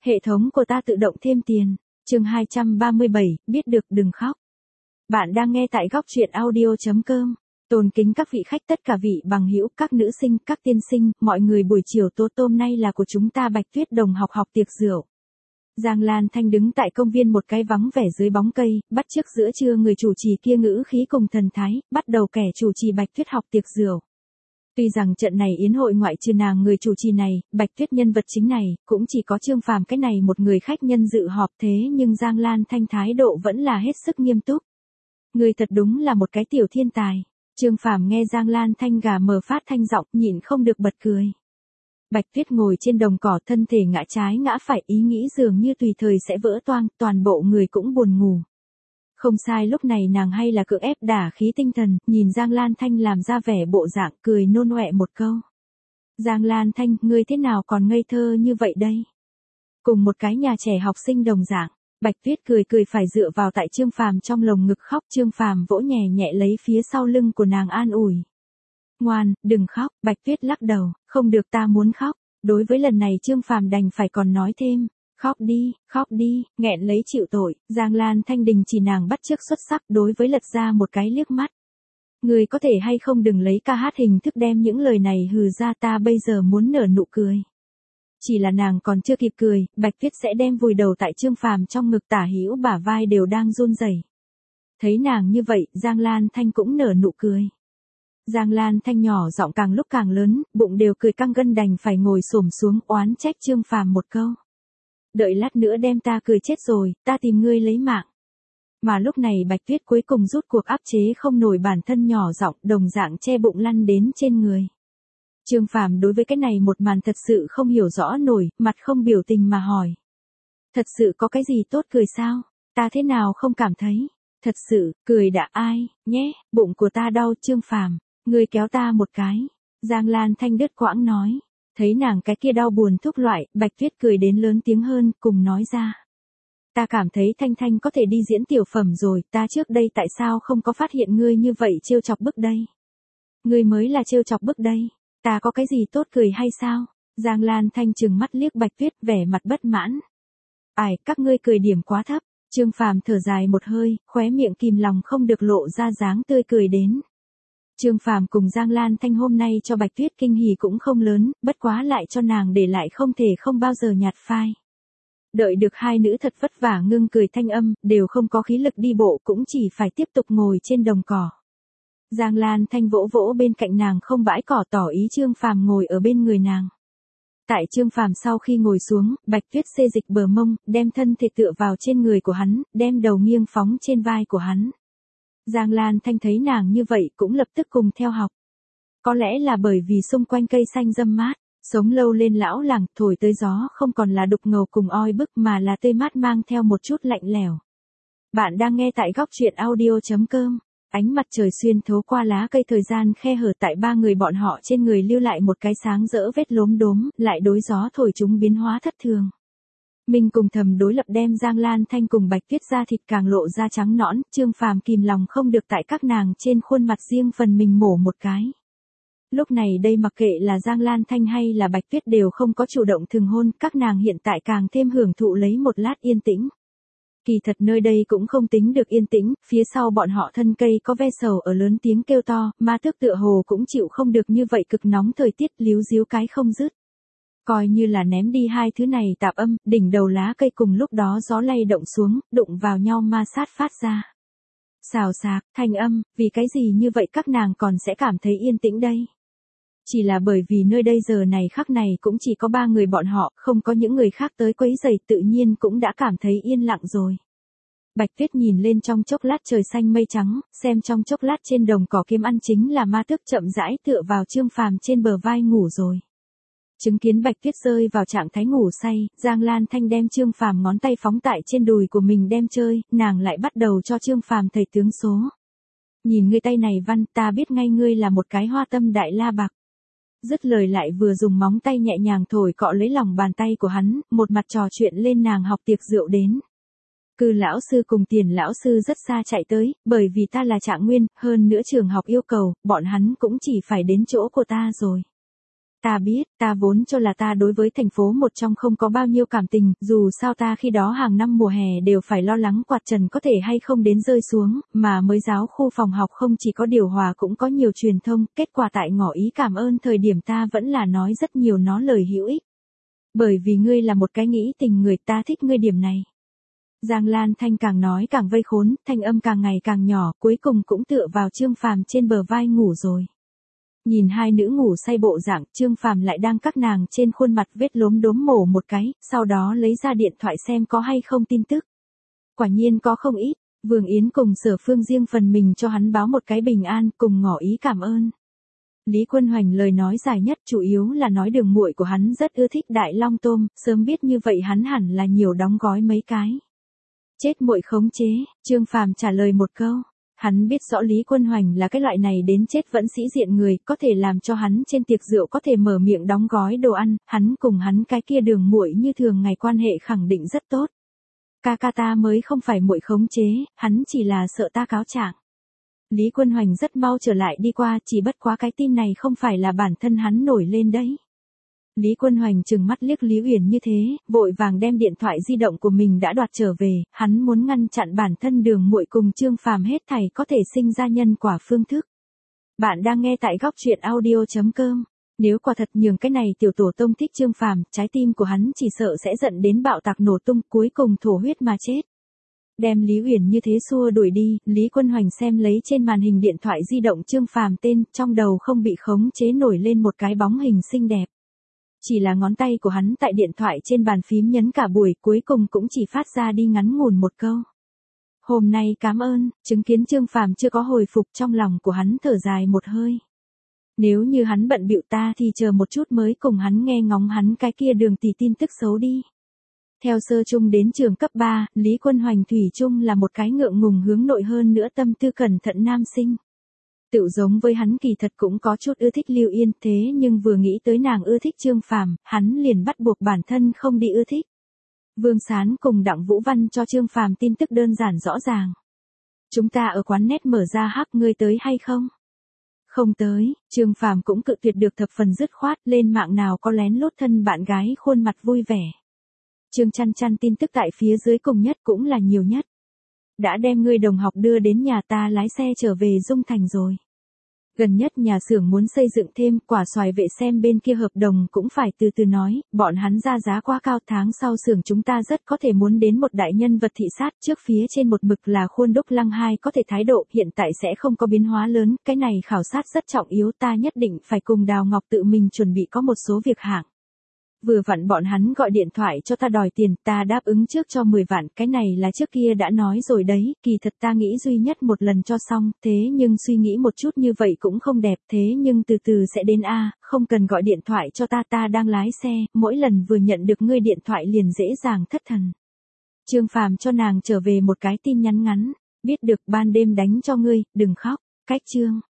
Hệ thống của ta tự động thêm tiền. Chương 237, biết được đừng khóc. Bạn đang nghe tại góc truyện audio.com. Tôn kính các vị khách, tất cả vị bằng hữu, các nữ sinh, các tiên sinh, mọi người, buổi chiều tốt hôm nay là của chúng ta Bạch Tuyết đồng học học tiệc rượu. Giang Lan Thanh đứng tại công viên một cái vắng vẻ dưới bóng cây, bắt chước giữa trưa người chủ trì kia ngữ khí cùng thần thái, bắt đầu kẻ chủ trì Bạch Tuyết học tiệc rượu. Tuy rằng trận này yến hội ngoại trừ nàng người chủ trì này, Bạch Tuyết nhân vật chính này, cũng chỉ có Trương Phàm cái này một người khách nhân dự họp, thế nhưng Giang Lan Thanh thái độ vẫn là hết sức nghiêm túc. Người thật đúng là một cái tiểu thiên tài. Trương Phàm nghe Giang Lan Thanh gà mờ phát thanh giọng, nhịn không được bật cười. Bạch Tuyết ngồi trên đồng cỏ, thân thể ngã trái ngã phải, ý nghĩ dường như tùy thời sẽ vỡ toang, toàn bộ người cũng buồn ngủ. Không sai, lúc này nàng hay là cưỡng ép đả khí tinh thần, nhìn Giang Lan Thanh làm ra vẻ bộ dạng, cười nôn ọe một câu. Giang Lan Thanh, ngươi thế nào còn ngây thơ như vậy đây? Cùng một cái nhà trẻ học sinh đồng dạng, Bạch Tuyết cười phải dựa vào tại Trương Phàm trong lồng ngực khóc. Trương Phàm vỗ nhẹ nhẹ lấy phía sau lưng của nàng an ủi. Ngoan, đừng khóc. Bạch Tuyết lắc đầu, không được, ta muốn khóc. Đối với lần này Trương Phàm đành phải còn nói thêm. Khóc đi, nghẹn lấy chịu tội. Giang Lan Thanh đình chỉ nàng bắt chước xuất sắc, đối với lật ra một cái liếc mắt. Người có thể hay không đừng lấy ca hát hình thức đem những lời này hừ ra, ta bây giờ muốn nở nụ cười. Chỉ là nàng còn chưa kịp cười, Bạch Tuyết sẽ đem vùi đầu tại Trương Phàm trong ngực, tả hữu bả vai đều đang run rẩy. Thấy nàng như vậy, Giang Lan Thanh cũng nở nụ cười. Giang Lan Thanh nhỏ giọng càng lúc càng lớn, bụng đều cười căng gân, đành phải ngồi xổm xuống oán trách Trương Phàm một câu. Đợi lát nữa đem ta cười chết rồi, ta tìm ngươi lấy mạng. Mà lúc này Bạch Tuyết cuối cùng rút cuộc áp chế không nổi bản thân, nhỏ giọng đồng dạng che bụng lăn đến trên người. Trương Phàm đối với cái này một màn thật sự không hiểu rõ nổi, mặt không biểu tình mà hỏi. Thật sự có cái gì tốt cười sao? Ta thế nào không cảm thấy? Thật sự, cười đã ai, nhé, bụng của ta đau. Trương Phàm, ngươi kéo ta một cái. Giang Lan Thanh đứt quãng nói. Thấy nàng cái kia đau buồn thúc loại, Bạch Tuyết cười đến lớn tiếng hơn, cùng nói ra. Ta cảm thấy Thanh Thanh có thể đi diễn tiểu phẩm rồi, ta trước đây tại sao không có phát hiện ngươi như vậy trêu chọc bức đây? Ngươi mới là trêu chọc bức đây, ta có cái gì tốt cười hay sao? Giang Lan Thanh trừng mắt liếc Bạch Tuyết, vẻ mặt bất mãn. Ai, các ngươi cười điểm quá thấp. Trương Phàm thở dài một hơi, khóe miệng kìm lòng không được lộ ra dáng tươi cười đến. Trương Phàm cùng Giang Lan Thanh hôm nay cho Bạch Tuyết kinh hỉ cũng không lớn, bất quá lại cho nàng để lại không thể không bao giờ nhạt phai. Đợi được hai nữ thật vất vả ngưng cười thanh âm, đều không có khí lực đi bộ, cũng chỉ phải tiếp tục ngồi trên đồng cỏ. Giang Lan Thanh vỗ vỗ bên cạnh nàng không bãi cỏ, tỏ ý Trương Phàm ngồi ở bên người nàng. Tại Trương Phàm sau khi ngồi xuống, Bạch Tuyết xê dịch bờ mông, đem thân thể tựa vào trên người của hắn, đem đầu nghiêng phóng trên vai của hắn. Giang Lan Thanh thấy nàng như vậy cũng lập tức cùng theo học. Có lẽ là bởi vì xung quanh cây xanh râm mát, sống lâu lên lão làng, thổi tới gió không còn là đục ngầu cùng oi bức mà là tươi mát mang theo một chút lạnh lẽo. Bạn đang nghe tại góc truyện audio.com. Ánh mặt trời xuyên thấu qua lá cây, thời gian khe hở tại ba người bọn họ trên người lưu lại một cái sáng rỡ vết lốm đốm, lại đối gió thổi chúng biến hóa thất thường. Mình cùng thầm đối lập đem Giang Lan Thanh cùng Bạch Tuyết da thịt càng lộ ra trắng nõn, Trương Phàm kìm lòng không được tại các nàng trên khuôn mặt riêng phần mình mổ một cái. Lúc này đây mặc kệ là Giang Lan Thanh hay là Bạch Tuyết đều không có chủ động thường hôn, các nàng hiện tại càng thêm hưởng thụ lấy một lát yên tĩnh. Kỳ thật nơi đây cũng không tính được yên tĩnh, phía sau bọn họ thân cây có ve sầu ở lớn tiếng kêu to, ma tước tựa hồ cũng chịu không được như vậy cực nóng thời tiết, líu díu cái không dứt. Coi như là ném đi hai thứ này tạp âm, đỉnh đầu lá cây cùng lúc đó gió lay động xuống, đụng vào nhau ma sát phát ra. Xào xạc, thanh âm, vì cái gì như vậy các nàng còn sẽ cảm thấy yên tĩnh đây? Chỉ là bởi vì nơi đây giờ này khắc này cũng chỉ có ba người bọn họ, không có những người khác tới quấy rầy, tự nhiên cũng đã cảm thấy yên lặng rồi. Bạch Tuyết nhìn lên trong chốc lát trời xanh mây trắng, xem trong chốc lát trên đồng cỏ kiếm ăn chính là ma tước chậm rãi tựa vào Trương Phàm trên bờ vai ngủ rồi. Chứng kiến Bạch Tuyết rơi vào trạng thái ngủ say, Giang Lan Thanh đem Trương Phàm ngón tay phóng tại trên đùi của mình đem chơi, nàng lại bắt đầu cho Trương Phàm thầy tướng số. Nhìn ngươi tay này văn, ta biết ngay ngươi là một cái hoa tâm đại la bạc. Dứt lời lại vừa dùng móng tay nhẹ nhàng thổi cọ lấy lòng bàn tay của hắn, một mặt trò chuyện lên nàng học tiệc rượu đến. Cư lão sư cùng Tiền lão sư rất xa chạy tới, bởi vì ta là Trạng Nguyên, hơn nữa trường học yêu cầu, bọn hắn cũng chỉ phải đến chỗ của ta rồi. Ta biết, ta vốn cho là ta đối với thành phố một trong không có bao nhiêu cảm tình, dù sao ta khi đó hàng năm mùa hè đều phải lo lắng quạt trần có thể hay không đến rơi xuống, mà mới giáo khu phòng học không chỉ có điều hòa cũng có nhiều truyền thông, kết quả tại ngỏ ý cảm ơn thời điểm ta vẫn là nói rất nhiều nó lời hữu ích. Bởi vì ngươi là một cái nghĩ tình người, ta thích ngươi điểm này. Giang Lan Thanh càng nói càng vây khốn, thanh âm càng ngày càng nhỏ, cuối cùng cũng tựa vào Trương Phàm trên bờ vai ngủ rồi. Nhìn hai nữ ngủ say bộ dạng, Trương Phàm lại đang các nàng trên khuôn mặt vết lốm đốm mổ một cái, sau đó lấy ra điện thoại xem có hay không tin tức. Quả nhiên có không ít, Vương Yến cùng Sở Phương riêng phần mình cho hắn báo một cái bình an, cùng ngỏ ý cảm ơn. Lý Quân Hoành lời nói dài nhất chủ yếu là nói đường muội của hắn rất ưa thích đại long tôm, sớm biết như vậy hắn hẳn là nhiều đóng gói mấy cái. Chết muội khống chế, Trương Phàm trả lời một câu. Hắn biết rõ Lý Quân Hoành là cái loại này đến chết vẫn sĩ diện người, có thể làm cho hắn trên tiệc rượu có thể mở miệng đóng gói đồ ăn, hắn cùng hắn cái kia đường muội như thường ngày quan hệ khẳng định rất tốt. Ca ca ta mới không phải muội khống chế, hắn chỉ là sợ ta cáo trạng. Lý Quân Hoành rất mau trở lại đi qua, chỉ bất quá cái tin này không phải là bản thân hắn nổi lên đấy. Lý Quân Hoành trừng mắt liếc Lý Uyển như thế, vội vàng đem điện thoại di động của mình đã đoạt trở về, hắn muốn ngăn chặn bản thân đường muội cùng Trương Phàm hết thảy có thể sinh ra nhân quả phương thức. Bạn đang nghe tại góc truyện audio.com. Nếu quả thật nhường cái này tiểu tổ tông thích Trương Phàm, trái tim của hắn chỉ sợ sẽ giận đến bạo tạc nổ tung, cuối cùng thổ huyết mà chết. Đem Lý Uyển như thế xua đuổi đi, Lý Quân Hoành xem lấy trên màn hình điện thoại di động Trương Phàm tên, trong đầu không bị khống chế nổi lên một cái bóng hình xinh đẹp. Chỉ là ngón tay của hắn tại điện thoại trên bàn phím nhấn cả buổi, cuối cùng cũng chỉ phát ra đi ngắn ngủn một câu. Hôm nay cảm ơn, chứng kiến Trương Phàm chưa có hồi phục, trong lòng của hắn thở dài một hơi. Nếu như hắn bận bịu ta thì chờ một chút mới cùng hắn nghe ngóng hắn cái kia đường tỷ tin tức xấu đi. Theo sơ trung đến trường cấp 3, Lý Quân Hoành thủy chung là một cái ngượng ngùng hướng nội hơn nữa tâm tư cẩn thận nam sinh. Tự giống với hắn kỳ thật cũng có chút ưa thích Lưu Yên, thế nhưng vừa nghĩ tới nàng ưa thích Trương Phàm, hắn liền bắt buộc bản thân không đi ưa thích. Vương Sán cùng Đặng Vũ Văn cho Trương Phàm tin tức đơn giản rõ ràng. Chúng ta ở quán net mở ra hắc, ngươi tới hay không? Không tới, Trương Phàm cũng cự tuyệt được thập phần dứt khoát, lên mạng nào có lén lút thân bạn gái khuôn mặt vui vẻ. Trương Chăn Chăn tin tức tại phía dưới cùng nhất cũng là nhiều nhất. Đã đem ngươi đồng học đưa đến nhà ta lái xe trở về Dung Thành rồi. Gần nhất nhà xưởng muốn xây dựng thêm, Quả Xoài vệ xem bên kia hợp đồng cũng phải từ từ nói, bọn hắn ra giá quá cao, tháng sau xưởng chúng ta rất có thể muốn đến một đại nhân vật thị sát, trước phía trên một mực là Khuôn Đúc Lăng 2 có thể thái độ, hiện tại sẽ không có biến hóa lớn, cái này khảo sát rất trọng yếu, ta nhất định phải cùng Đào Ngọc tự mình chuẩn bị có một số việc hạng. Vừa vặn bọn hắn gọi điện thoại cho ta đòi tiền, ta đáp ứng trước cho 10 vạn, cái này là trước kia đã nói rồi đấy, kỳ thật ta nghĩ duy nhất một lần cho xong, thế nhưng suy nghĩ một chút như vậy cũng không đẹp, thế nhưng từ từ sẽ đến a, không cần gọi điện thoại cho ta, ta đang lái xe, mỗi lần vừa nhận được ngươi điện thoại liền dễ dàng thất thần. Trương Phàm cho nàng trở về một cái tin nhắn ngắn, biết được ban đêm đánh cho ngươi, đừng khóc, cách chương.